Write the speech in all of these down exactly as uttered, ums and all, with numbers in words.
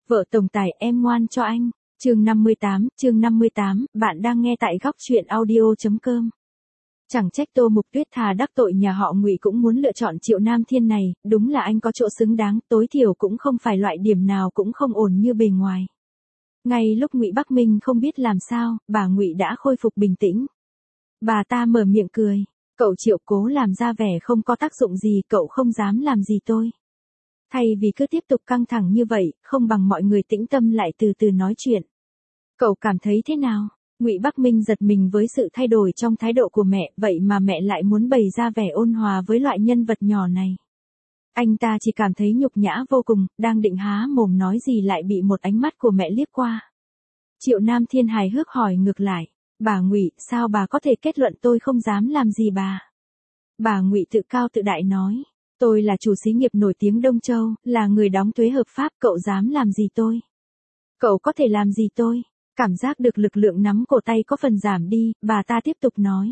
Vợ tổng tài em ngoan cho anh. Chương năm mươi tám, chương năm mươi tám, bạn đang nghe tại góc truyện audio.com. Chẳng trách Tô Mục Tuyết thà đắc tội nhà họ Ngụy cũng muốn lựa chọn Triệu Nam Thiên này, đúng là anh có chỗ xứng đáng, tối thiểu cũng không phải loại điểm nào cũng không ổn như bề ngoài. Ngay lúc Ngụy Bắc Minh không biết làm sao, bà Ngụy đã khôi phục bình tĩnh. Bà ta mở miệng cười, cậu Triệu cố làm ra vẻ không có tác dụng gì, cậu không dám làm gì tôi. Thay vì cứ tiếp tục căng thẳng như vậy, không bằng mọi người tĩnh tâm lại từ từ nói chuyện. Cậu cảm thấy thế nào? Ngụy Bắc Minh giật mình với sự thay đổi trong thái độ của mẹ, vậy mà mẹ lại muốn bày ra vẻ ôn hòa với loại nhân vật nhỏ này. Anh ta chỉ cảm thấy nhục nhã vô cùng, đang định há mồm nói gì lại bị một ánh mắt của mẹ liếc qua. Triệu Nam Thiên hài hước hỏi ngược lại, bà Ngụy, sao bà có thể kết luận tôi không dám làm gì bà? Bà Ngụy tự cao tự đại nói, tôi là chủ xí nghiệp nổi tiếng Đông Châu, là người đóng thuế hợp pháp, cậu dám làm gì tôi? Cậu có thể làm gì tôi? Cảm giác được lực lượng nắm cổ tay có phần giảm đi, bà ta tiếp tục nói.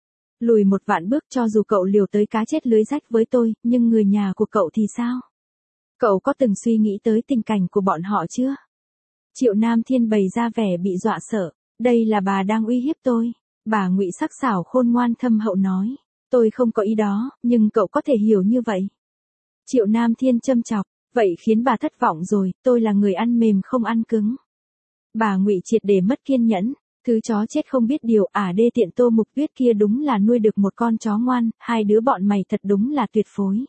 Lùi một vạn bước, cho dù cậu liều tới cá chết lưới rách với tôi, nhưng người nhà của cậu thì sao? Cậu có từng suy nghĩ tới tình cảnh của bọn họ chưa? Triệu Nam Thiên bày ra vẻ bị dọa sợ, đây là bà đang uy hiếp tôi. Bà Ngụy sắc sảo khôn ngoan thâm hậu nói, tôi không có ý đó, nhưng cậu có thể hiểu như vậy. Triệu Nam Thiên châm chọc, vậy khiến bà thất vọng rồi, tôi là người ăn mềm không ăn cứng. Bà Ngụy triệt để mất kiên nhẫn, thứ chó chết không biết điều, à đê tiện Tô Mục Tuyết kia đúng là nuôi được một con chó ngoan, hai đứa bọn mày thật đúng là tuyệt phối.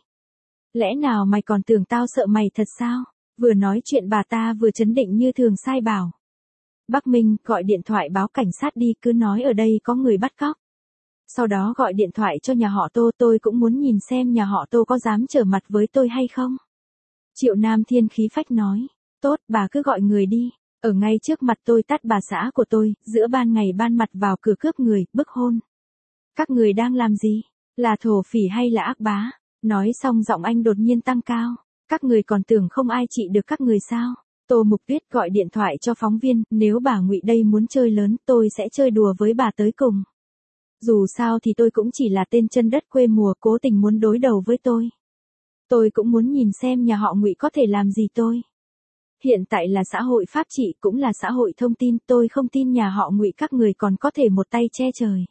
Lẽ nào mày còn tưởng tao sợ mày thật sao? Vừa nói chuyện bà ta vừa chấn định như thường sai bảo. Bắc Minh, gọi điện thoại báo cảnh sát đi, cứ nói ở đây có người bắt cóc. Sau đó gọi điện thoại cho nhà họ Tô, tôi cũng muốn nhìn xem nhà họ Tô có dám trở mặt với tôi hay không. Triệu Nam Thiên khí phách nói, tốt, bà cứ gọi người đi. Ở ngay trước mặt tôi tát bà xã của tôi, giữa ban ngày ban mặt vào cửa cướp người, bức hôn. Các người đang làm gì? Là thổ phỉ hay là ác bá? Nói xong giọng anh đột nhiên tăng cao. Các người còn tưởng không ai trị được các người sao? Tô Mục Tuyết gọi điện thoại cho phóng viên, nếu bà Ngụy đây muốn chơi lớn, tôi sẽ chơi đùa với bà tới cùng. Dù sao thì tôi cũng chỉ là tên chân đất quê mùa, cố tình muốn đối đầu với tôi. Tôi cũng muốn nhìn xem nhà họ Ngụy có thể làm gì tôi. Hiện tại là xã hội pháp trị, cũng là xã hội thông tin, tôi không tin nhà họ Ngụy các người còn có thể một tay che trời.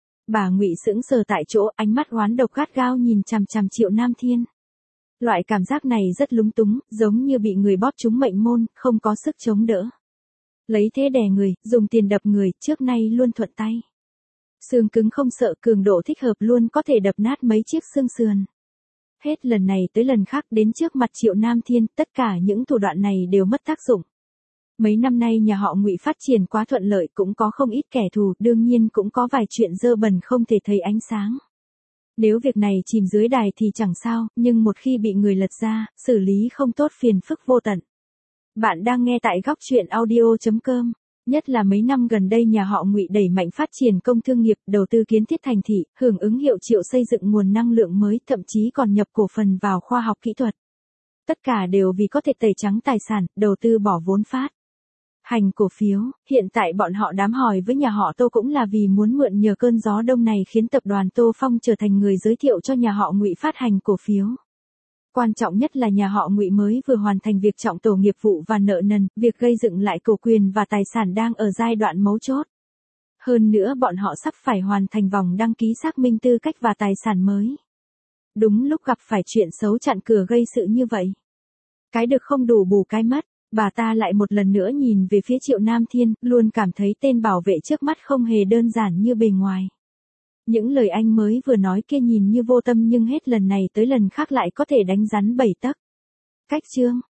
Bà Ngụy sững sờ tại chỗ, ánh mắt oán độc gắt gao nhìn chằm chằm Triệu Nam Thiên. Loại cảm giác này rất lúng túng, giống như bị người bóp trúng mệnh môn, không có sức chống đỡ. Lấy thế đè người, dùng tiền đập người, trước nay luôn thuận tay. Xương cứng không sợ, cường độ thích hợp luôn có thể đập nát mấy chiếc xương sườn. Hết lần này tới lần khác đến trước mặt Triệu Nam Thiên, tất cả những thủ đoạn này đều mất tác dụng. Mấy năm nay nhà họ Ngụy phát triển quá thuận lợi, cũng có không ít kẻ thù, đương nhiên cũng có vài chuyện dơ bẩn không thể thấy ánh sáng. Nếu việc này chìm dưới đài thì chẳng sao, nhưng một khi bị người lật ra, xử lý không tốt phiền phức vô tận. Bạn đang nghe tại góc truyện audio.com. Nhất là mấy năm gần đây nhà họ Ngụy đẩy mạnh phát triển công thương nghiệp, đầu tư kiến thiết thành thị, hưởng ứng hiệu triệu xây dựng nguồn năng lượng mới, thậm chí còn nhập cổ phần vào khoa học kỹ thuật. Tất cả đều vì có thể tẩy trắng tài sản, đầu tư bỏ vốn phát hành cổ phiếu. Hiện tại bọn họ đám hỏi với nhà họ Tô cũng là vì muốn mượn nhờ cơn gió đông này khiến tập đoàn Tô Phong trở thành người giới thiệu cho nhà họ Ngụy phát hành cổ phiếu. Quan trọng nhất là nhà họ Ngụy mới vừa hoàn thành việc trọng tổ nghiệp vụ và nợ nần, việc gây dựng lại cổ quyền và tài sản đang ở giai đoạn mấu chốt. Hơn nữa bọn họ sắp phải hoàn thành vòng đăng ký xác minh tư cách và tài sản mới. Đúng lúc gặp phải chuyện xấu chặn cửa gây sự như vậy. Cái được không đủ bù cái mất, bà ta lại một lần nữa nhìn về phía Triệu Nam Thiên, luôn cảm thấy tên bảo vệ trước mắt không hề đơn giản như bề ngoài. Những lời anh mới vừa nói kia nhìn như vô tâm nhưng hết lần này tới lần khác lại có thể đánh rắn bảy tấc. Cách chương